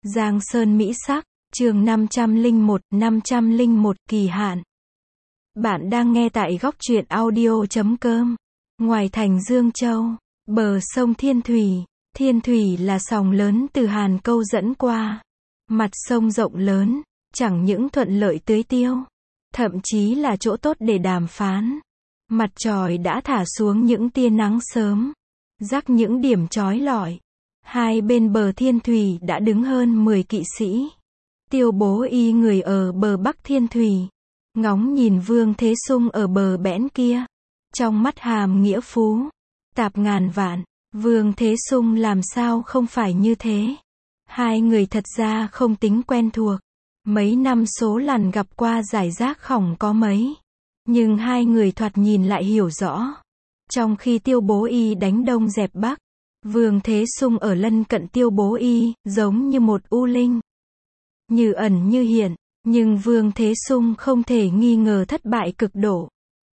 Giang Sơn Mỹ Sắc, chương 501 kỳ hạn. Bạn đang nghe tại góc truyện audio.com. Ngoài thành Dương Châu, bờ sông Thiên Thủy là sòng lớn từ Hàn Câu dẫn qua. Mặt sông rộng lớn, chẳng những thuận lợi tưới tiêu, thậm chí là chỗ tốt để đàm phán. Mặt trời đã thả xuống những tia nắng sớm, rắc những điểm chói lọi. Hai bên bờ Thiên Thủy đã đứng hơn 10 kỵ sĩ. Tiêu Bố Y người ở bờ Bắc Thiên Thủy, ngóng nhìn Vương Thế Sung ở bờ bẽn kia. Trong mắt hàm nghĩa phú, tạp ngàn vạn, Vương Thế Sung làm sao không phải như thế. Hai người thật ra không tính quen thuộc. Mấy năm số lần gặp qua giải rác khỏng có mấy. Nhưng hai người thoạt nhìn lại hiểu rõ. Trong khi Tiêu Bố Y đánh đông dẹp bắc, Vương Thế Sung ở lân cận Tiêu Bố Y, giống như một u linh. Như ẩn như hiện, nhưng Vương Thế Sung không thể nghi ngờ thất bại cực độ.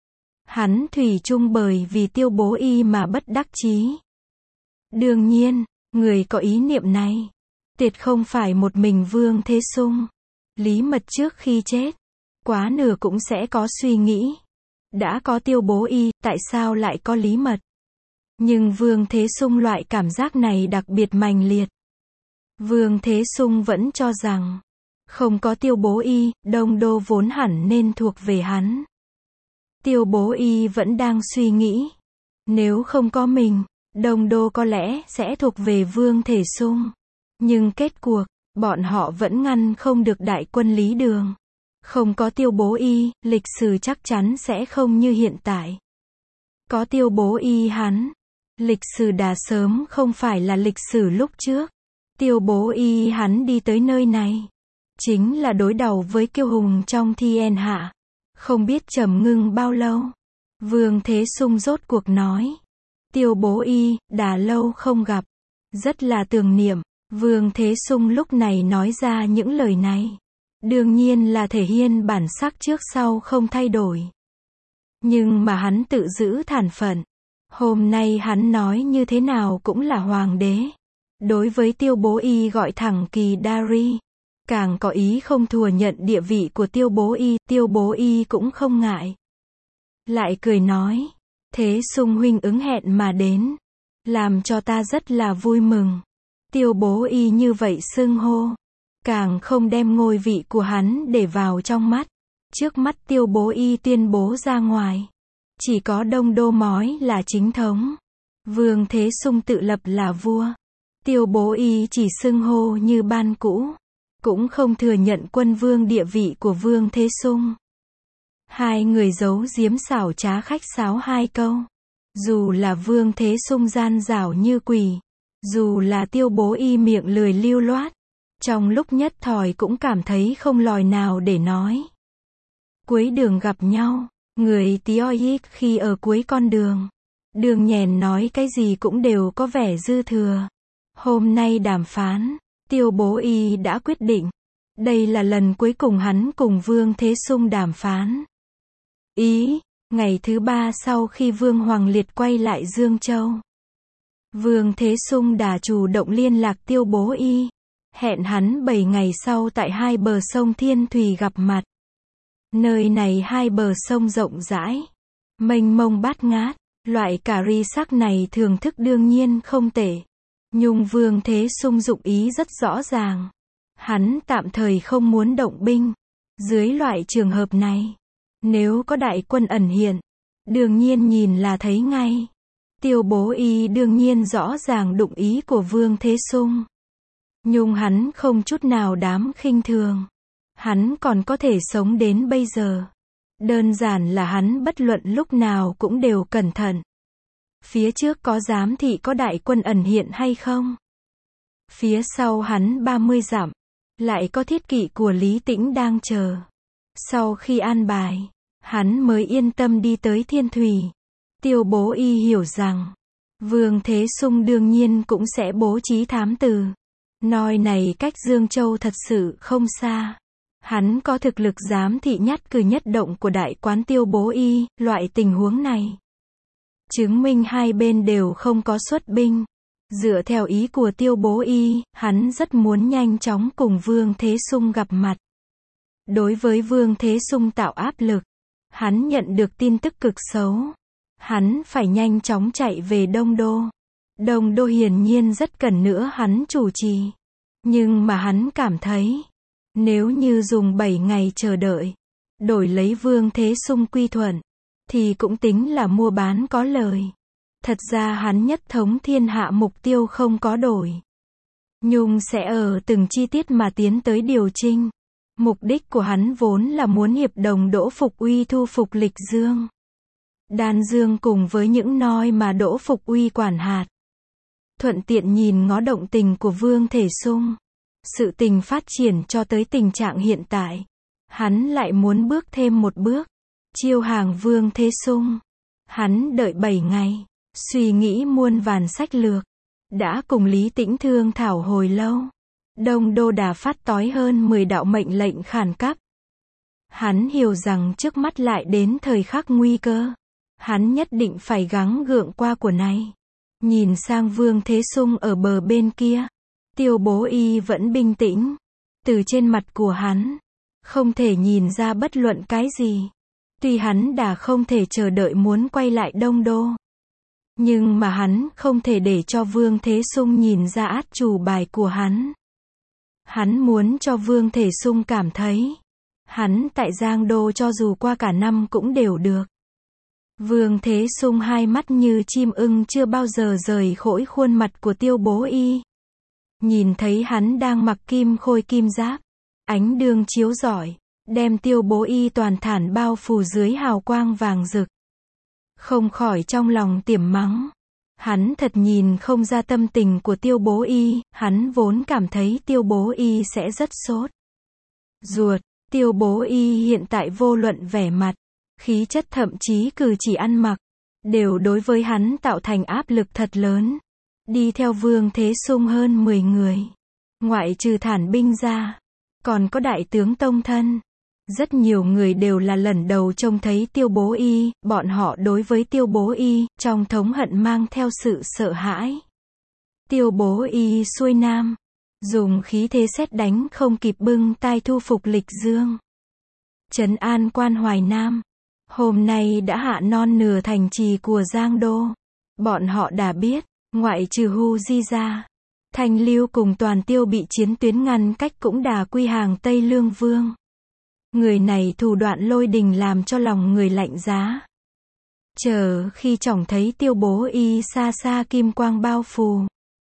Hắn thủy chung bởi vì Tiêu Bố Y mà bất đắc chí. Đương nhiên, người có ý niệm này, tuyệt không phải một mình Vương Thế Sung. Lý Mật trước khi chết, quá nửa cũng sẽ có suy nghĩ. Đã có Tiêu Bố Y, tại sao lại có Lý Mật? Nhưng Vương Thế Sung loại cảm giác này đặc biệt mạnh liệt. Vương Thế Sung vẫn cho rằng, không có Tiêu Bố Y, Đông Đô vốn hẳn nên thuộc về hắn. Tiêu Bố Y vẫn đang suy nghĩ, nếu không có mình, Đông Đô có lẽ sẽ thuộc về Vương Thế Sung. Nhưng kết cuộc, bọn họ vẫn ngăn không được đại quân Lý Đường. Không có Tiêu Bố Y, lịch sử chắc chắn sẽ không như hiện tại. Có Tiêu Bố Y hắn, lịch sử đã sớm không phải là lịch sử lúc trước. Tiêu Bố Y hắn đi tới nơi này, chính là đối đầu với kiêu hùng trong thiên hạ. Không biết trầm ngưng bao lâu, Vương Thế Sung rốt cuộc nói. Tiêu Bố Y, đã lâu không gặp, rất là tưởng niệm. Vương Thế Sung lúc này nói ra những lời này, đương nhiên là thể hiện bản sắc trước sau không thay đổi. Nhưng mà hắn tự giữ thản phận. Hôm nay hắn nói như thế nào cũng là hoàng đế. Đối với Tiêu Bố Y gọi thẳng Kỳ Dari. Càng có ý không thừa nhận địa vị của Tiêu Bố Y, Tiêu Bố Y cũng không ngại. Lại cười nói, Thế Sung huynh ứng hẹn mà đến, làm cho ta rất là vui mừng. Tiêu Bố Y như vậy xưng hô, càng không đem ngôi vị của hắn để vào trong mắt. Trước mắt Tiêu Bố Y tuyên bố ra ngoài, chỉ có Đông Đô mói là chính thống. Vương Thế Sung tự lập là vua. Tiêu Bố Y chỉ xưng hô như ban cũ, cũng không thừa nhận quân vương địa vị của Vương Thế Sung. Hai người giấu giếm xảo trá khách sáo hai câu. Dù là Vương Thế Sung gian dảo như quỷ, dù là Tiêu Bố Y miệng lười lưu loát, trong lúc nhất thời cũng cảm thấy không lời nào để nói. Cuối đường gặp nhau, người Tioic khi ở cuối con đường, đường nhèn nói cái gì cũng đều có vẻ dư thừa. Hôm nay đàm phán, Tiêu Bố Y đã quyết định. Đây là lần cuối cùng hắn cùng Vương Thế Sung đàm phán. Ngày thứ 3 sau khi Vương Hoàng Liệt quay lại Dương Châu, Vương Thế Sung đã chủ động liên lạc Tiêu Bố Y, hẹn hắn 7 ngày sau tại hai bờ sông Thiên Thủy gặp mặt. Nơi này hai bờ sông rộng rãi, mênh mông bát ngát, loại cà ri sắc này thưởng thức đương nhiên không tệ. Nhưng Vương Thế Sung dụng ý rất rõ ràng. Hắn tạm thời không muốn động binh. Dưới loại trường hợp này, nếu có đại quân ẩn hiện, đương nhiên nhìn là thấy ngay. Tiêu Bố Y đương nhiên rõ ràng dụng ý của Vương Thế Sung. Nhưng hắn không chút nào dám khinh thường. Hắn còn có thể sống đến bây giờ. Đơn giản là hắn bất luận lúc nào cũng đều cẩn thận. Phía trước có giám thị có đại quân ẩn hiện hay không? Phía sau hắn 30 dặm, lại có thiết kỵ của Lý Tĩnh đang chờ. Sau khi an bài, hắn mới yên tâm đi tới Thiên Thủy. Tiêu Bố Y hiểu rằng, Vương Thế Sung đương nhiên cũng sẽ bố trí thám tử. Nơi này cách Dương Châu thật sự không xa. Hắn có thực lực giám thị nhất cử nhất động của đại quán Tiêu Bố Y, loại tình huống này chứng minh hai bên đều không có xuất binh. Dựa theo ý của Tiêu Bố Y, hắn rất muốn nhanh chóng cùng Vương Thế Sung gặp mặt. Đối với Vương Thế Sung tạo áp lực, hắn nhận được tin tức cực xấu. Hắn phải nhanh chóng chạy về Đông Đô. Đông Đô hiển nhiên rất cần nữa hắn chủ trì. Nhưng mà hắn cảm thấy, nếu như dùng 7 ngày chờ đợi, đổi lấy Vương Thế Sung quy thuận, thì cũng tính là mua bán có lời. Thật ra hắn nhất thống thiên hạ mục tiêu không có đổi. Nhung sẽ ở từng chi tiết mà tiến tới điều chỉnh. Mục đích của hắn vốn là muốn hiệp đồng Đỗ Phục Uy thu phục Lịch Dương, Đan Dương cùng với những nơi mà Đỗ Phục Uy quản hạt. Thuận tiện nhìn ngó động tình của Vương Thể Sung. Sự tình phát triển cho tới tình trạng hiện tại, hắn lại muốn bước thêm một bước, chiêu hàng Vương Thế Sung. Hắn đợi 7 ngày, suy nghĩ muôn vàn sách lược, đã cùng Lý Tĩnh thương thảo hồi lâu. Đông Đô đã phát tối hơn 10 đạo mệnh lệnh khẩn cấp. Hắn hiểu rằng trước mắt lại đến thời khắc nguy cơ. Hắn nhất định phải gắng gượng qua cuộc này. Nhìn sang Vương Thế Sung ở bờ bên kia, Tiêu Bố Y vẫn bình tĩnh. Từ trên mặt của hắn, không thể nhìn ra bất luận cái gì. Tuy hắn đã không thể chờ đợi muốn quay lại Đông Đô, nhưng mà hắn không thể để cho Vương Thế Sung nhìn ra át chủ bài của hắn. Hắn muốn cho Vương Thể Sung cảm thấy, hắn tại Giang Đô cho dù qua cả năm cũng đều được. Vương Thế Sung hai mắt như chim ưng chưa bao giờ rời khỏi khuôn mặt của Tiêu Bố Y. Nhìn thấy hắn đang mặc kim khôi kim giáp, ánh đương chiếu rọi, đem Tiêu Bố Y toàn thản bao phủ dưới hào quang vàng rực. Không khỏi trong lòng tiềm mắng. Hắn thật nhìn không ra tâm tình của Tiêu Bố Y, hắn vốn cảm thấy Tiêu Bố Y sẽ rất sốt ruột. Tiêu Bố Y hiện tại vô luận vẻ mặt, khí chất thậm chí cử chỉ ăn mặc, đều đối với hắn tạo thành áp lực thật lớn. Đi theo Vương Thế Sung hơn 10 người, ngoại trừ Thản binh ra, còn có đại tướng Tông Thân. Rất nhiều người đều là lần đầu trông thấy Tiêu Bố Y, bọn họ đối với Tiêu Bố Y, trong thống hận mang theo sự sợ hãi. Tiêu Bố Y xuôi nam, dùng khí thế sét đánh không kịp bưng tai thu phục Lịch Dương, trấn an quan Hoài Nam. Hôm nay đã hạ non nửa thành trì của Giang Đô. Bọn họ đã biết, ngoại trừ Hu Di ra, Thanh Lưu cùng Toàn Tiêu bị chiến tuyến ngăn cách cũng đã quy hàng Tây Lương Vương. Người này thủ đoạn lôi đình làm cho lòng người lạnh giá. Chờ khi trông thấy Tiêu Bố Y xa xa kim quang bao phủ,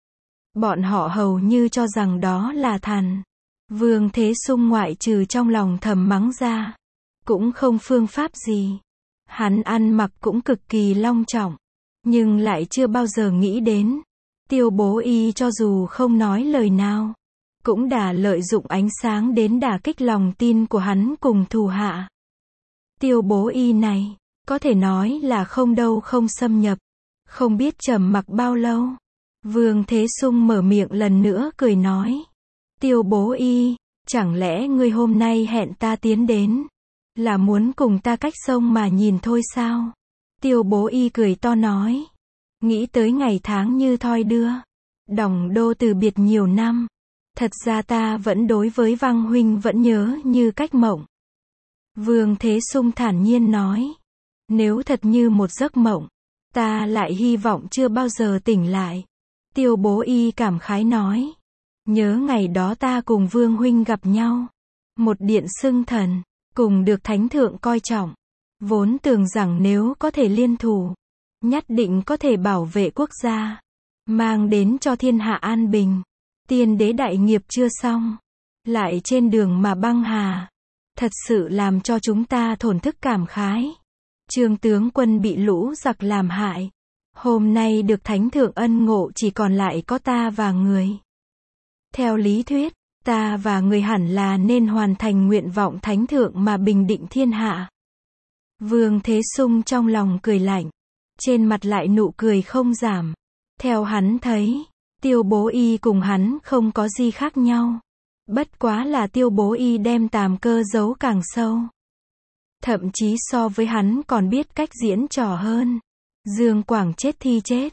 bọn họ hầu như cho rằng đó là thần. Vương Thế Sung ngoại trừ trong lòng thầm mắng ra, cũng không phương pháp gì. Hắn ăn mặc cũng cực kỳ long trọng, nhưng lại chưa bao giờ nghĩ đến, Tiêu Bố Y cho dù không nói lời nào, cũng đã lợi dụng ánh sáng đến đả kích lòng tin của hắn cùng thủ hạ. Tiêu Bố Y này, có thể nói là không đâu không xâm nhập, không biết trầm mặc bao lâu. Vương Thế Sung mở miệng lần nữa cười nói, Tiêu Bố Y, chẳng lẽ ngươi hôm nay hẹn ta tiến đến, là muốn cùng ta cách sông mà nhìn thôi sao? Tiêu Bố Y cười to nói, nghĩ tới ngày tháng như thoi đưa, Đồng Đô từ biệt nhiều năm. Thật ra ta vẫn đối với Văn huynh vẫn nhớ như cách mộng. Vương Thế Sung thản nhiên nói, nếu thật như một giấc mộng, ta lại hy vọng chưa bao giờ tỉnh lại. Tiêu Bố Y cảm khái nói, nhớ ngày đó ta cùng Vương huynh gặp nhau, một điện xưng thần, cùng được thánh thượng coi trọng, vốn tưởng rằng nếu có thể liên thủ, nhất định có thể bảo vệ quốc gia, mang đến cho thiên hạ an bình. Tiên đế đại nghiệp chưa xong, lại trên đường mà băng hà, thật sự làm cho chúng ta thổn thức cảm khái. Trương tướng quân bị lũ giặc làm hại, hôm nay được thánh thượng ân ngộ chỉ còn lại có ta và người. Theo lý thuyết, ta và người hẳn là nên hoàn thành nguyện vọng thánh thượng mà bình định thiên hạ. Vương Thế Sung trong lòng cười lạnh, trên mặt lại nụ cười không giảm. Theo hắn thấy, Tiêu Bố Y cùng hắn không có gì khác nhau. Bất quá là Tiêu Bố Y đem tàm cơ giấu càng sâu. Thậm chí so với hắn còn biết cách diễn trò hơn. Dương Quảng chết thì chết,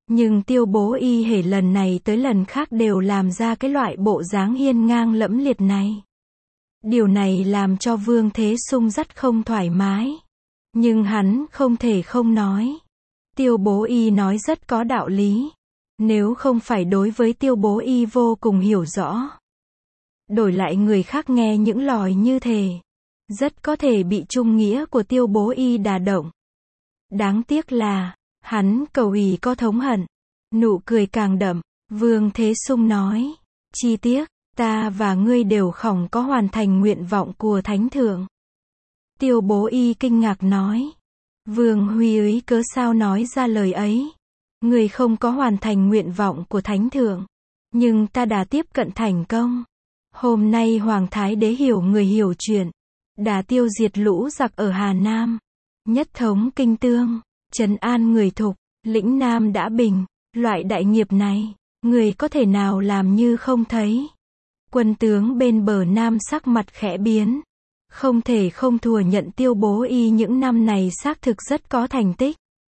Nhưng Tiêu Bố Y hễ lần này tới lần khác đều làm ra cái loại bộ dáng hiên ngang lẫm liệt này. Điều này làm cho Vương Thế Sung rất không thoải mái. Nhưng hắn không thể không nói. Tiêu Bố Y nói rất có đạo lý. Nếu không phải đối với Tiêu Bố Y vô cùng hiểu rõ. Đổi lại người khác nghe những lời như thế. Rất có thể bị trung nghĩa của Tiêu Bố Y đả động. Đáng tiếc là, hắn cầu ý có thống hận. Nụ cười càng đậm, Vương Thế Sung nói. Chi tiết, ta và ngươi đều không có hoàn thành nguyện vọng của Thánh Thượng. Tiêu Bố Y kinh ngạc nói. Vương Huy ấy cớ sao nói ra lời ấy. Ngươi không có hoàn thành nguyện vọng của Thánh Thượng. Nhưng ta đã tiếp cận thành công. Hôm nay Hoàng Thái Đế hiểu người hiểu chuyện. Đã tiêu diệt lũ giặc ở Hà Nam. Nhất thống kinh tương. Trấn an người Thục. Lĩnh Nam đã bình. Loại đại nghiệp này, người có thể nào làm như không thấy. Quân tướng bên bờ Nam sắc mặt khẽ biến. Không thể không thừa nhận Tiêu Bố Y những năm này xác thực rất có thành tích.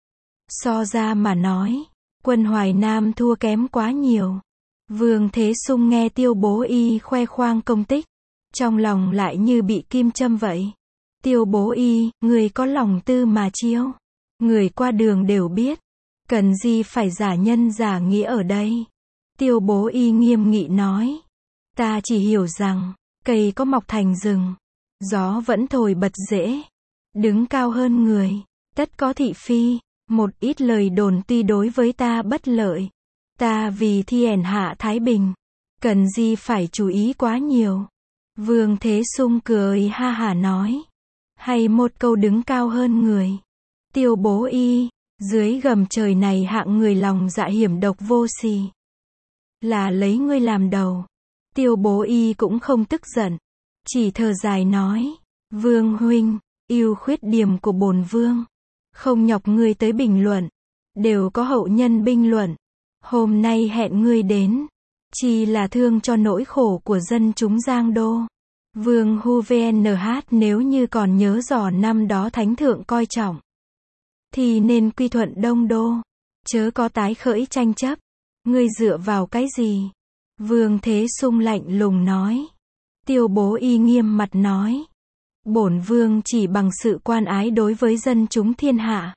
So ra mà nói, quân Hoài Nam thua kém quá nhiều. Vương Thế Sung nghe Tiêu Bố Y khoe khoang công tích. Trong lòng lại như bị kim châm vậy. Tiêu Bố Y, người có lòng tư mà chiêu. Người qua đường đều biết. Cần gì phải giả nhân giả nghĩa ở đây. Tiêu Bố Y nghiêm nghị nói. Ta chỉ hiểu rằng, cây có mọc thành rừng. Gió vẫn thổi bật rễ. Đứng cao hơn người. Tất có thị phi. Một ít lời đồn tuy đối với ta bất lợi. Ta vì thiên hạ Thái Bình. Cần gì phải chú ý quá nhiều. Vương Thế Sung cười ha hả nói. Hay một câu đứng cao hơn người. Tiêu Bố Y. Dưới gầm trời này hạng người lòng dạ hiểm độc vô sỉ. Là lấy ngươi làm đầu. Tiêu Bố Y cũng không tức giận. Chỉ thở dài nói. Vương huynh, ưu khuyết điểm của bổn vương. Không nhọc ngươi tới bình luận. Đều có hậu nhân binh luận. Hôm nay hẹn ngươi đến. Chỉ là thương cho nỗi khổ của dân chúng Giang Đô. Vương Hu VNH nếu như còn nhớ rõ năm đó Thánh Thượng coi trọng. Thì nên quy thuận Đông Đô. Chớ có tái khởi tranh chấp. Ngươi dựa vào cái gì? Vương Thế Sung lạnh lùng nói. Tiêu Bố Y nghiêm mặt nói. Bổn vương chỉ bằng sự quan ái đối với dân chúng thiên hạ.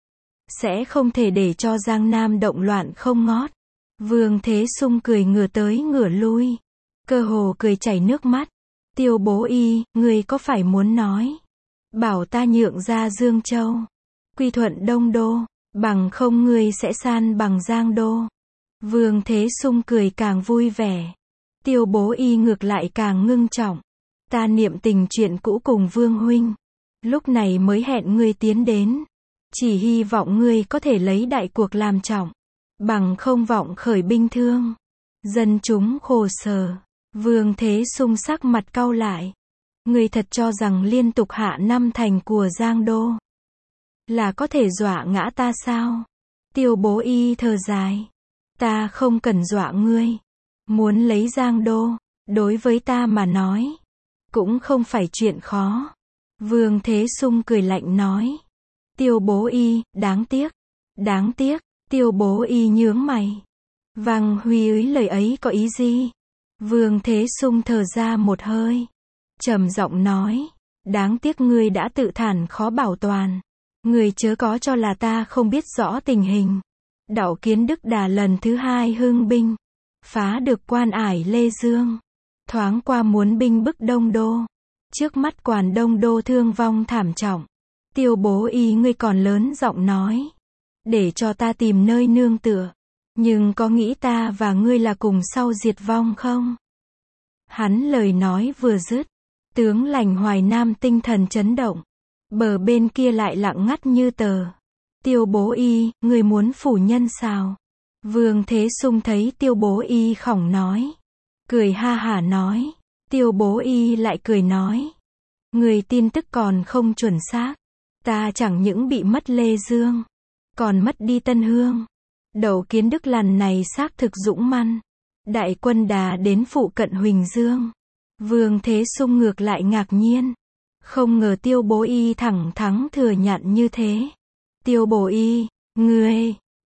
Sẽ không thể để cho Giang Nam động loạn không ngót. Vương Thế Sung cười ngửa tới ngửa lui. Cơ hồ cười chảy nước mắt. Tiêu Bố Y, ngươi có phải muốn nói. Bảo ta nhượng ra Dương Châu. Quy thuận Đông Đô. Bằng không ngươi sẽ san bằng Giang Đô. Vương Thế Sung cười càng vui vẻ. Tiêu Bố Y ngược lại càng ngưng trọng. Ta niệm tình chuyện cũ cùng Vương huynh. Lúc này mới hẹn ngươi tiến đến. Chỉ hy vọng ngươi có thể lấy đại cuộc làm trọng. Bằng không vọng khởi binh thương. Dân chúng khổ sở. Vương Thế Sung sắc mặt cau lại. Ngươi thật cho rằng liên tục hạ năm thành của Giang Đô là có thể dọa ngã ta sao? Tiêu Bố Y thở dài. Ta không cần dọa ngươi. Muốn lấy Giang Đô, đối với ta mà nói, cũng không phải chuyện khó. Vương Thế Sung cười lạnh nói. Tiêu Bố Y, đáng tiếc. Đáng tiếc. Tiêu Bố Y nhướng mày. Vương Huy ấy lời ấy có ý gì? Vương Thế Sung thở ra một hơi. Trầm giọng nói. Đáng tiếc ngươi đã tự thản khó bảo toàn. Ngươi chớ có cho là ta không biết rõ tình hình. Đậu Kiến Đức Đà lần thứ hai hưng binh. Phá được Quan Ải Lê Dương. Thoáng qua muốn binh bức Đông Đô. Trước mắt Quản Đông Đô thương vong thảm trọng. Tiêu Bố Y ngươi còn lớn giọng nói. Để cho ta tìm nơi nương tựa. Nhưng có nghĩ ta và ngươi là cùng sau diệt vong không? Hắn lời nói vừa dứt. Tướng lãnh Hoài Nam tinh thần chấn động. Bờ bên kia lại lặng ngắt như tờ. Tiêu Bố Y, người muốn phủ nhân sao? Vương Thế Sung thấy Tiêu Bố Y khỏng nói. Cười ha hả nói. Tiêu Bố Y lại cười nói. Người tin tức còn không chuẩn xác. Ta chẳng những bị mất Lê Dương. Còn mất đi Tân Hương. Đậu Kiến Đức lần này xác thực dũng mãnh. Đại quân đã đến phụ cận Huỳnh Dương. Vương Thế Sung ngược lại ngạc nhiên. Không ngờ Tiêu Bố Y thẳng thắn thừa nhận như thế. Tiêu Bố Y, ngươi,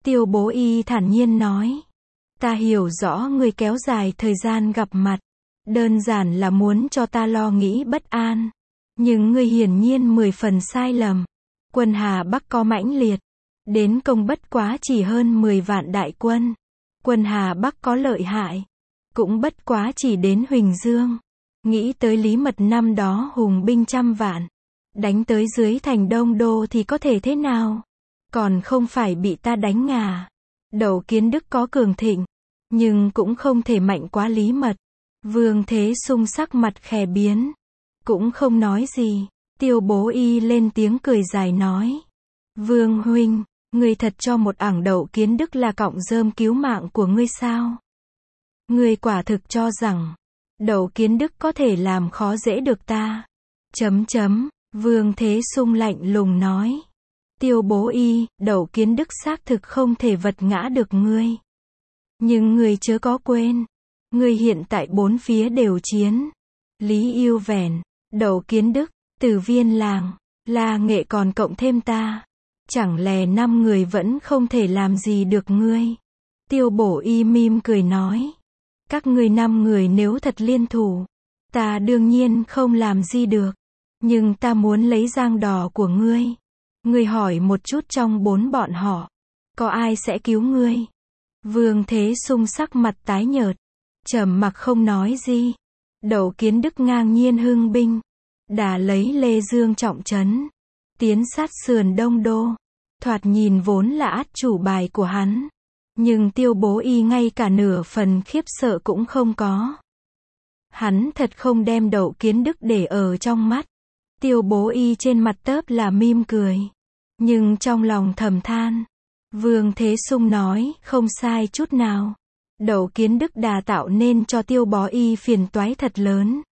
Tiêu Bố Y thản nhiên nói. Ta hiểu rõ ngươi kéo dài thời gian gặp mặt. Đơn giản là muốn cho ta lo nghĩ bất an. Nhưng ngươi hiển nhiên 10 phần sai lầm. Quân Hà Bắc có mãnh liệt. Đến công bất quá chỉ hơn 10 vạn đại quân. Quân Hà Bắc có lợi hại. Cũng bất quá chỉ đến Huỳnh Dương. Nghĩ tới Lý Mật năm đó hùng binh trăm vạn. Đánh tới dưới thành Đông Đô thì có thể thế nào? Còn không phải bị ta đánh ngả. Đậu Kiến Đức có cường thịnh. Nhưng cũng không thể mạnh quá Lý Mật. Vương Thế Sung sắc mặt khẽ biến. Cũng không nói gì. Tiêu Bố Y lên tiếng cười dài nói. Vương huynh, ngươi thật cho một ảng Đậu Kiến Đức là cọng rơm cứu mạng của ngươi sao? Ngươi quả thực cho rằng Đậu Kiến Đức có thể làm khó dễ được ta. Vương Thế Sung lạnh lùng nói. Tiêu Bố Y, Đậu Kiến Đức xác thực không thể vật ngã được ngươi. Nhưng ngươi chớ có quên. Ngươi hiện tại bốn phía đều chiến. Lý Yêu Vẻn, Đậu Kiến Đức, Tử Viên Làng, La Nghệ còn cộng thêm ta. Chẳng lẽ 5 người vẫn không thể làm gì được ngươi? Tiêu Bố Y mỉm cười nói. Các ngươi 5 người nếu thật liên thủ, ta đương nhiên không làm gì được. Nhưng ta muốn lấy giang đò của ngươi. Ngươi hỏi một chút trong 4 bọn họ, có ai sẽ cứu ngươi? Vương Thế Sung sắc mặt tái nhợt, trầm mặc không nói gì. Đậu Kiến Đức ngang nhiên hưng binh, đả lấy Lê Dương trọng trấn, tiến sát sườn Đông Đô. Thoạt nhìn vốn là át chủ bài của hắn. Nhưng Tiêu Bố Y ngay cả nửa phần khiếp sợ cũng không có. Hắn thật không đem Đậu Kiến Đức để ở trong mắt. Tiêu Bố Y trên mặt tớp là mỉm cười. Nhưng trong lòng thầm than. Vương Thế Sung nói, không sai chút nào. Đậu Kiến Đức đà tạo nên cho Tiêu Bố Y phiền toái thật lớn.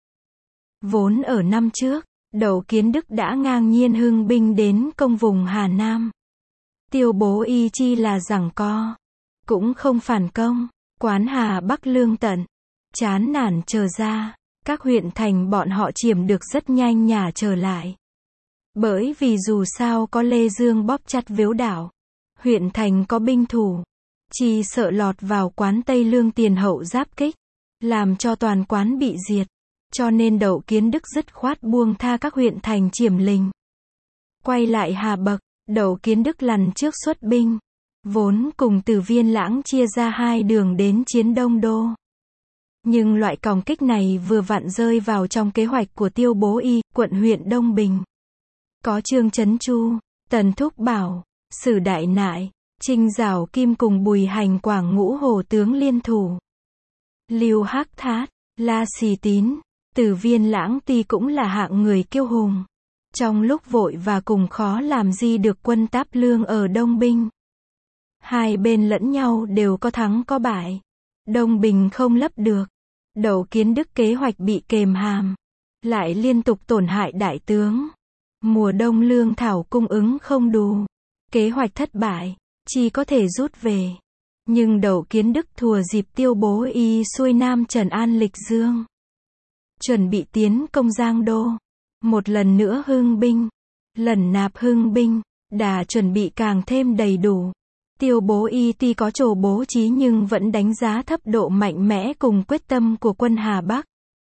Vốn ở năm trước, Đậu Kiến Đức đã ngang nhiên hưng binh đến công vùng Hà Nam. Tiêu Bố Y chi là giằng co. Cũng không phản công. Quán Hà Bắc lương tận. Chán nản trở ra. Các huyện thành bọn họ chiếm được rất nhanh nhả trở lại. Bởi vì dù sao có Lê Dương bóp chặt Viếu Đảo. Huyện thành có binh thủ. Chỉ sợ lọt vào quán Tây Lương tiền hậu giáp kích. Làm cho toàn quán bị diệt. Cho nên Đậu Kiến Đức dứt khoát buông tha các huyện thành chiếm lĩnh. Quay lại Hà Bậc, Đậu Kiến Đức lần trước xuất binh. Vốn cùng Tử Viên Lãng chia ra 2 đường đến chiến Đông Đô. Nhưng loại còng kích này vừa vặn rơi vào trong kế hoạch của Tiêu Bố Y, quận huyện Đông Bình. Có Trương Chấn Chu, Tần Thúc Bảo, Sử Đại Nại, Trinh Giảo Kim cùng Bùi Hành Quảng ngũ hồ tướng liên thủ. Lưu Hắc Thát, La Xì Tín, Tử Viên Lãng tuy cũng là hạng người kiêu hùng. Trong lúc vội và cùng khó làm gì được quân Táp Lương ở Đông Binh. Hai bên lẫn nhau đều có thắng có bại. Đông Bình không lấp được. Đậu Kiến Đức kế hoạch bị kềm hàm. Lại liên tục tổn hại đại tướng. Mùa đông lương thảo cung ứng không đủ. Kế hoạch thất bại. Chỉ có thể rút về. Nhưng Đậu Kiến Đức thùa dịp Tiêu Bố Y xuôi nam trấn an Lịch Dương. Chuẩn bị tiến công Giang Đô. Một lần nữa hưng binh. Lần nạp hưng binh. Đã chuẩn bị càng thêm đầy đủ. Tiêu Bố Y tuy có chỗ bố trí nhưng vẫn đánh giá thấp độ mạnh mẽ cùng quyết tâm của quân Hà Bắc.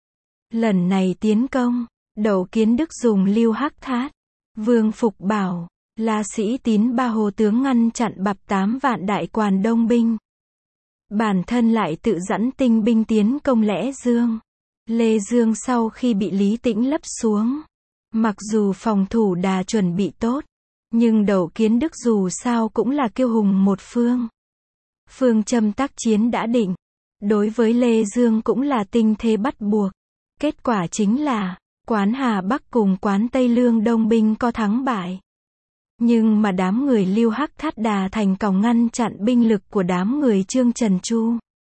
Lần này tiến công, Đậu Kiến Đức dùng Lưu Hắc Thát, Vương Phục Bảo, La Sĩ Tín 3 hồ tướng ngăn chặn bập 8 vạn đại quan Đông binh. Bản thân lại tự dẫn tinh binh tiến công Lẽ Dương. Lê Dương sau khi bị Lý Tĩnh lấp xuống, mặc dù phòng thủ đã chuẩn bị tốt, nhưng Đậu Kiến Đức dù sao cũng là kiêu hùng một phương. Phương châm tác chiến đã định. Đối với Lê Dương cũng là tình thế bắt buộc. Kết quả chính là, quán Hà Bắc cùng quán Tây Lương Đông binh có thắng bại. Nhưng mà đám người Lưu Hắc Thát đà thành còng ngăn chặn binh lực của đám người Trương Trần Chu.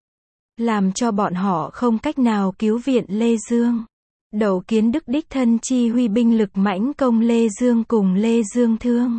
Làm cho bọn họ không cách nào cứu viện Lê Dương. Đậu Kiến Đức đích thân chi huy binh lực mãnh công Lê Dương cùng Lê Dương Thương.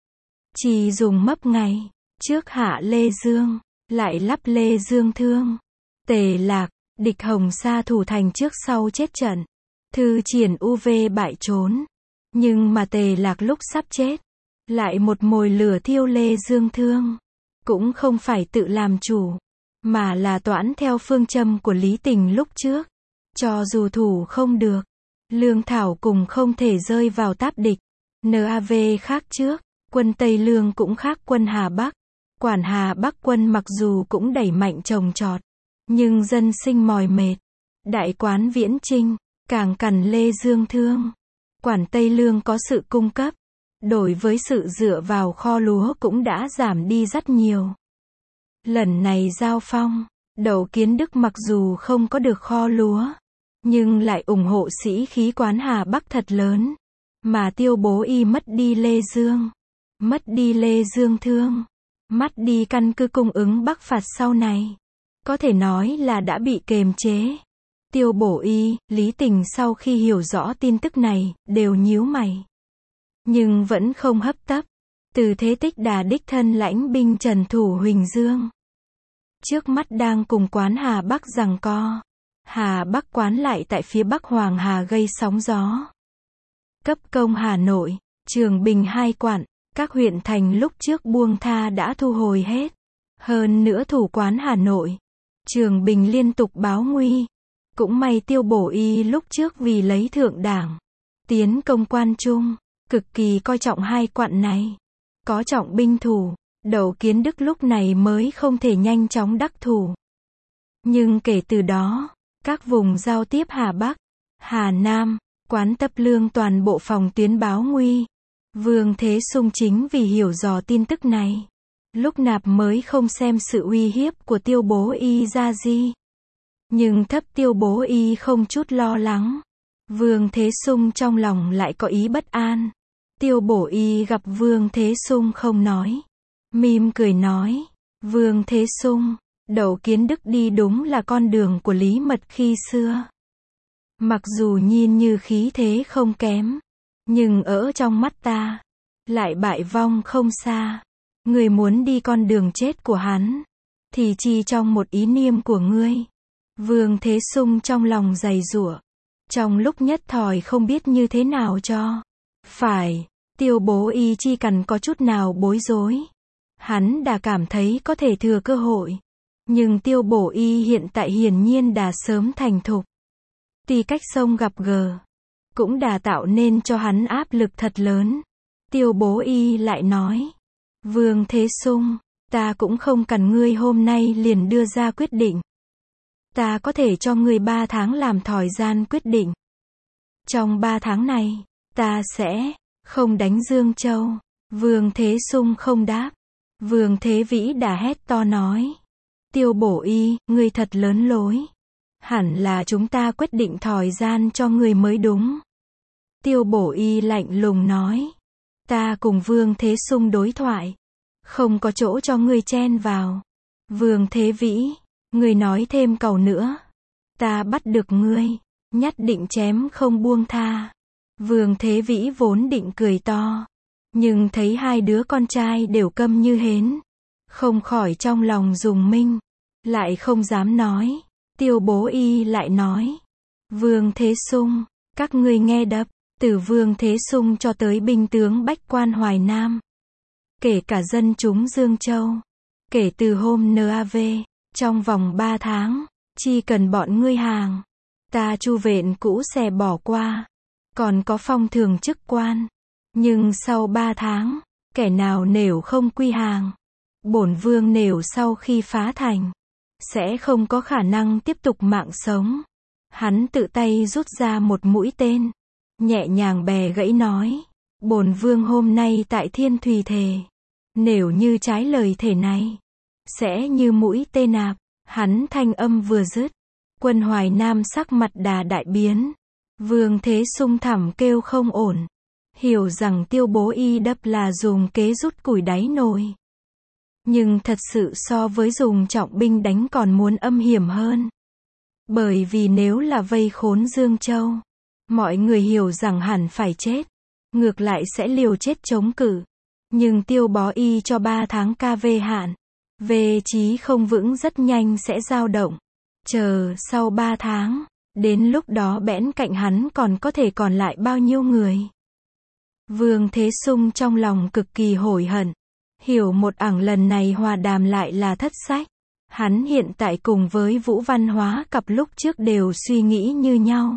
Chỉ dùng mấp ngày, trước hạ Lê Dương, lại lắp Lê Dương Thương. Tề Lạc, địch Hồng Sa thủ thành trước sau chết trận. Thư Triển UV bại trốn. Nhưng mà Tề Lạc lúc sắp chết, lại một mồi lửa thiêu Lê Dương Thương. cũng không phải tự làm chủ, mà là toãn theo phương châm của Lý Tình lúc trước. Cho dù thủ không được, Lương Thảo cùng không thể rơi vào táp địch. NAV khác trước, quân Tây Lương cũng khác quân Hà Bắc. Quản Hà Bắc quân mặc dù cũng đẩy mạnh trồng trọt, nhưng dân sinh mỏi mệt. Đại quán Viễn Chinh, càng cằn lê dương thương. Quản Tây Lương có sự cung cấp, đổi với sự dựa vào kho lúa cũng đã giảm đi rất nhiều. Lần này giao phong, Đậu Kiến Đức mặc dù không có được kho lúa, nhưng lại ủng hộ sĩ khí quán Hà Bắc thật lớn. Mà Tiêu Bố Y mất đi Lê Dương, mất đi Lê Dương Thương, mất đi căn cứ cung ứng Bắc phạt sau này. Có thể nói là đã bị kềm chế. Tiêu Bổ Y, Lý Tình sau khi hiểu rõ tin tức này, đều nhíu mày. Nhưng vẫn không hấp tấp. Từ Thế Tích Đà đích thân lãnh binh trần thủ Huỳnh Dương. Trước mắt đang cùng quán Hà Bắc giằng co. Hà Bắc quán lại tại phía Bắc Hoàng Hà gây sóng gió. Cấp công Hà Nội, Trường Bình 2 quận, các huyện thành lúc trước buông tha đã thu hồi hết. Hơn nữa thủ quán Hà Nội, Trường Bình liên tục báo nguy. Cũng may Tiêu Bổ Y lúc trước vì lấy thượng đảng, tiến công Quan Trung, cực kỳ coi trọng 2 quận này. Có trọng binh thủ, Đậu Kiến Đức lúc này mới không thể nhanh chóng đắc thủ. Nhưng kể từ đó, các vùng giao tiếp Hà Bắc, Hà Nam, quán Tập Lương toàn bộ phòng tuyến báo nguy. Vương Thế Sung chính vì hiểu dò tin tức này, lúc nạp mới không xem sự uy hiếp của Tiêu Bố Y ra gì. Nhưng thấp Tiêu Bố Y không chút lo lắng. Vương Thế Sung trong lòng lại có ý bất an. Tiêu Bổ Y gặp Vương Thế Sung không nói. Mỉm cười nói, Vương Thế Sung, Đậu Kiến Đức đi đúng là con đường của Lý Mật khi xưa. Mặc dù nhìn như khí thế không kém, nhưng ở trong mắt ta, lại bại vong không xa. Người muốn đi con đường chết của hắn, thì chỉ trong một ý niệm của ngươi. Vương Thế Sung trong lòng dày dụa, trong lúc nhất thời không biết như thế nào cho phải. Tiêu Bố Y chi cần có chút nào bối rối, hắn đã cảm thấy có thể thừa cơ hội. Nhưng Tiêu Bổ Y hiện tại hiển nhiên đã sớm thành thục. Tuy cách sông gặp gờ, cũng đã tạo nên cho hắn áp lực thật lớn. Tiêu Bố Y lại nói, Vương Thế Sung, ta cũng không cần ngươi hôm nay liền đưa ra quyết định. Ta có thể cho ngươi 3 tháng làm thời gian quyết định. Trong 3 tháng này, ta sẽ không đánh Dương Châu. Vương Thế Sung không đáp. Vương Thế Vĩ đã hét to nói, Tiêu Bổ Y, ngươi thật lớn lối. Hẳn là chúng ta quyết định thời gian cho ngươi mới đúng. Tiêu Bổ Y lạnh lùng nói, ta cùng Vương Thế Sung đối thoại, không có chỗ cho ngươi chen vào. Vương Thế Vĩ, ngươi nói thêm câu nữa, ta bắt được ngươi, nhất định chém không buông tha. Vương Thế Vĩ vốn định cười to, nhưng thấy 2 đứa con trai đều câm như hến, không khỏi trong lòng rùng mình, lại không dám nói. Tiêu Bố Y lại nói, Vương Thế Sung, các ngươi nghe đập, từ Vương Thế Sung cho tới binh tướng Bách Quan Hoài Nam, kể cả dân chúng Dương Châu, kể từ hôm NAV, trong vòng 3 tháng, chỉ cần bọn ngươi hàng, ta Chu Vện cũ sẽ bỏ qua. Còn có phong thường chức quan, nhưng sau 3 tháng, kẻ nào nếu không quy hàng, bổn vương nếu sau khi phá thành, sẽ không có khả năng tiếp tục mạng sống. Hắn tự tay rút ra một mũi tên, nhẹ nhàng bè gãy nói, bổn vương hôm nay tại Thiên Thùy thề, nếu như trái lời thể này, sẽ như mũi tên nạp. Hắn thanh âm vừa dứt, quân Hoài Nam sắc mặt đà đại biến. Vương Thế Sung thầm kêu không ổn, hiểu rằng Tiêu Bố Y đập là dùng kế rút củi đáy nồi. Nhưng thật sự so với dùng trọng binh đánh còn muốn âm hiểm hơn. Bởi vì nếu là vây khốn Dương Châu, mọi người hiểu rằng hẳn phải chết, ngược lại sẽ liều chết chống cự. Nhưng Tiêu Bó Y cho 3 tháng KV hạn, về chí không vững rất nhanh sẽ dao động. Chờ sau 3 tháng, đến lúc đó bẽn cạnh hắn còn có thể còn lại bao nhiêu người. Vương Thế Sung trong lòng cực kỳ hối hận, Hiểu một ẳng lần này hòa đàm lại là thất sách. Hắn hiện tại cùng với Vũ Văn Hóa cặp lúc trước đều suy nghĩ như nhau.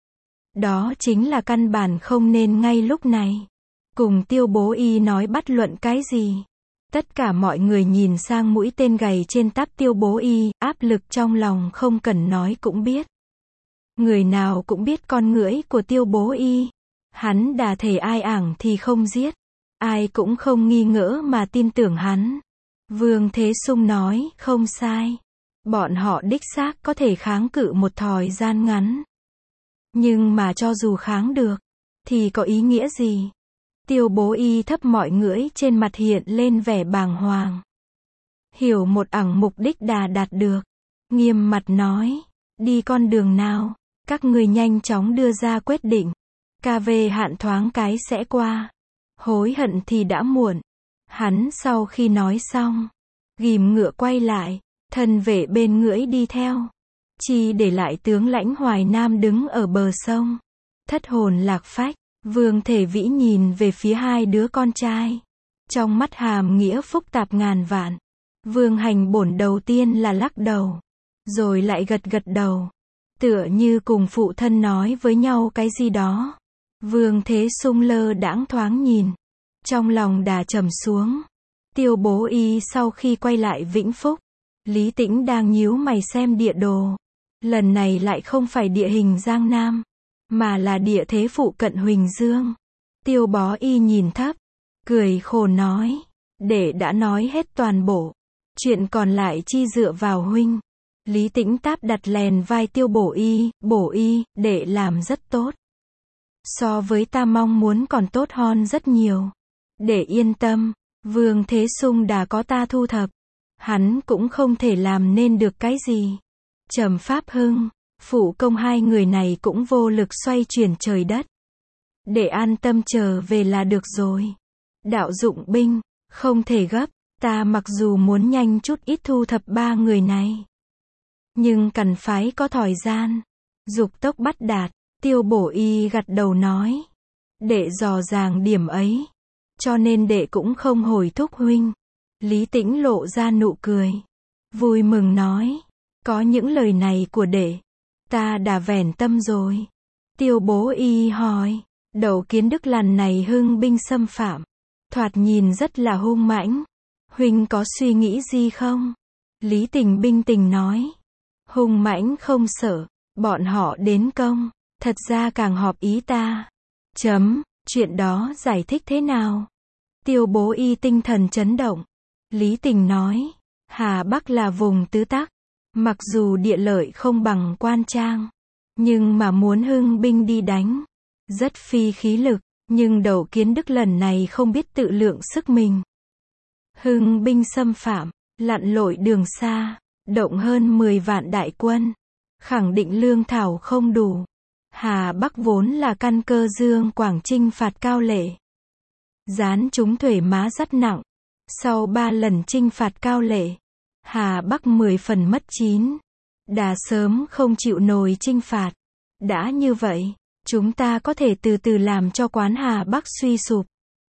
Đó chính là căn bản không nên ngay lúc này cùng Tiêu Bố Y nói bắt luận cái gì. Tất cả mọi người nhìn sang mũi tên gầy trên táp Tiêu Bố Y, áp lực trong lòng không cần nói cũng biết. Người nào cũng biết con ngưỡi của Tiêu Bố Y. Hắn đả thể ai ảng thì không giết. Ai cũng không nghi ngỡ mà tin tưởng hắn. Vương Thế Sung nói, không sai. Bọn họ đích xác có thể kháng cự một thời gian ngắn. Nhưng mà cho dù kháng được, thì có ý nghĩa gì? Tiêu Bố Y thấp mọi ngưỡi trên mặt hiện lên vẻ bàng hoàng. Hiểu một ẳng mục đích đã đạt được. Nghiêm mặt nói, đi con đường nào? Các người nhanh chóng đưa ra quyết định. KV hạn thoáng cái sẽ qua. Hối hận thì đã muộn. Hắn sau khi nói xong, ghim ngựa quay lại, thân vệ bên ngưỡi đi theo. Chỉ để lại tướng lãnh Hoài Nam đứng ở bờ sông. Thất hồn lạc phách, Vương Thể Vĩ nhìn về phía hai đứa con trai. Trong mắt hàm nghĩa phức tạp ngàn vạn. Vương Hành Bổn đầu tiên là lắc đầu, rồi lại gật gật đầu. Tựa như cùng phụ thân nói với nhau cái gì đó. Vương Thế Sung lơ đãng thoáng nhìn. Trong lòng đà trầm xuống. Tiêu Bố Y sau khi quay lại Vĩnh Phúc, Lý Tĩnh đang nhíu mày xem địa đồ. Lần này lại không phải địa hình Giang Nam, mà là địa thế phụ cận Huỳnh Dương. Tiêu Bó Y nhìn thấp, cười khổ nói, để đã nói hết toàn bộ. Chuyện còn lại chi dựa vào huynh. Lý Tĩnh táp đặt lèn vai Tiêu Bổ Y, để làm rất tốt. So với ta mong muốn còn tốt hơn rất nhiều. Để yên tâm, Vương Thế Sung đã có ta thu thập. Hắn cũng không thể làm nên được cái gì. Trầm Pháp Hưng, Phụ Công hai người này cũng vô lực xoay chuyển trời đất. Để an tâm trở về là được rồi. Đạo Dụng binh, không thể gấp. Ta mặc dù muốn nhanh chút ít thu thập ba người này, nhưng cần phải có thời gian. Dục tốc bắt đạt. Tiêu Bổ Y gật đầu nói, đệ dò dàng điểm ấy, cho nên đệ cũng không hồi thúc huynh. Lý Tĩnh lộ ra nụ cười, vui mừng nói, có những lời này của đệ, ta đã vẻn tâm rồi. Tiêu Bố Y hỏi, Đậu Kiến Đức lần này hưng binh xâm phạm, thoạt nhìn rất là hung mãnh, huynh có suy nghĩ gì không? Lý Tình bình tĩnh nói, hung mãnh không sợ, bọn họ đến công, thật ra càng hợp ý ta. Chuyện đó giải thích thế nào? Tiêu Bố Y tinh thần chấn động. Lý Tình nói, Hà Bắc là vùng tứ tắc, mặc dù địa lợi không bằng Quan Trang, nhưng mà muốn hưng binh đi đánh, rất phi khí lực, nhưng Đậu Kiến Đức lần này không biết tự lượng sức mình. Hưng binh xâm phạm, lặn lội đường xa, động hơn 10 vạn đại quân, khẳng định lương thảo không đủ. Hà Bắc vốn là căn cơ Dương Quảng chinh phạt Cao Lệ, gián chúng thuế má rất nặng. Sau 3 lần chinh phạt Cao Lệ, Hà Bắc 10 phần mất 9, đã sớm không chịu nổi chinh phạt. Đã như vậy, chúng ta có thể từ từ làm cho quán Hà Bắc suy sụp.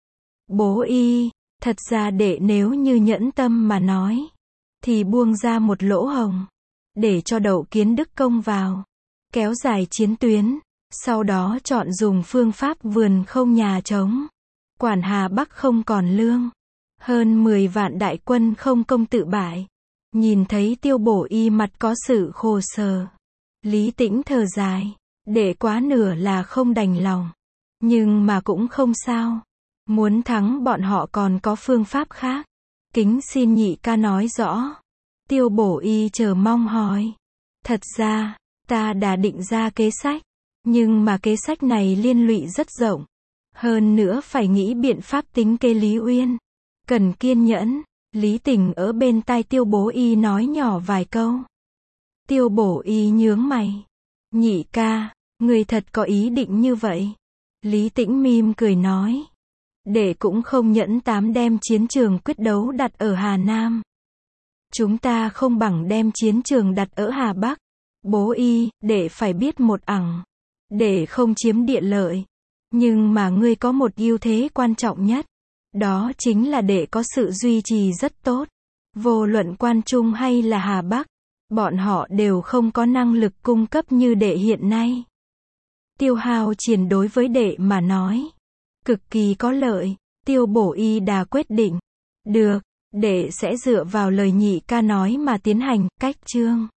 Bố Y, thật ra đệ nếu như nhẫn tâm mà nói, thì buông ra một lỗ hổng, để cho Đậu Kiến Đức công vào, kéo dài chiến tuyến, sau đó chọn dùng phương pháp vườn không nhà trống. Quản Hà Bắc không còn lương, hơn 10 vạn đại quân không công tự bại. Nhìn thấy Tiêu Bổ Y mặt có sự khổ sở, Lý Tĩnh thở dài, để quá nửa là không đành lòng, nhưng mà cũng không sao, muốn thắng bọn họ còn có phương pháp khác. Kính xin nhị ca nói rõ. Tiêu Bổ Y chờ mong hỏi, thật ra ta đã định ra kế sách, nhưng mà kế sách này liên lụy rất rộng, hơn nữa phải nghĩ biện pháp tính kế Lý Uyên, cần kiên nhẫn. Lý Tình ở bên tai Tiêu Bố Y nói nhỏ vài câu. Tiêu Bổ Y nhướng mày, nhị ca, người thật có ý định như vậy? Lý Tĩnh mỉm cười nói, đệ cũng không nhẫn tám đem chiến trường quyết đấu đặt ở Hà Nam. Chúng ta không bằng đem chiến trường đặt ở Hà Bắc. Bố Y, đệ phải biết một ẳng, đệ không chiếm địa lợi, nhưng mà ngươi có một ưu thế quan trọng nhất, Đó chính là đệ có sự duy trì rất tốt. Vô luận Quan Trung hay là Hà Bắc, bọn họ đều không có năng lực cung cấp như đệ hiện nay. Tiêu hao chiến đối với đệ mà nói, cực kỳ có lợi. Tiêu Bổ Y Đà quyết định, được, đệ sẽ dựa vào lời nhị ca nói mà tiến hành, cách chương.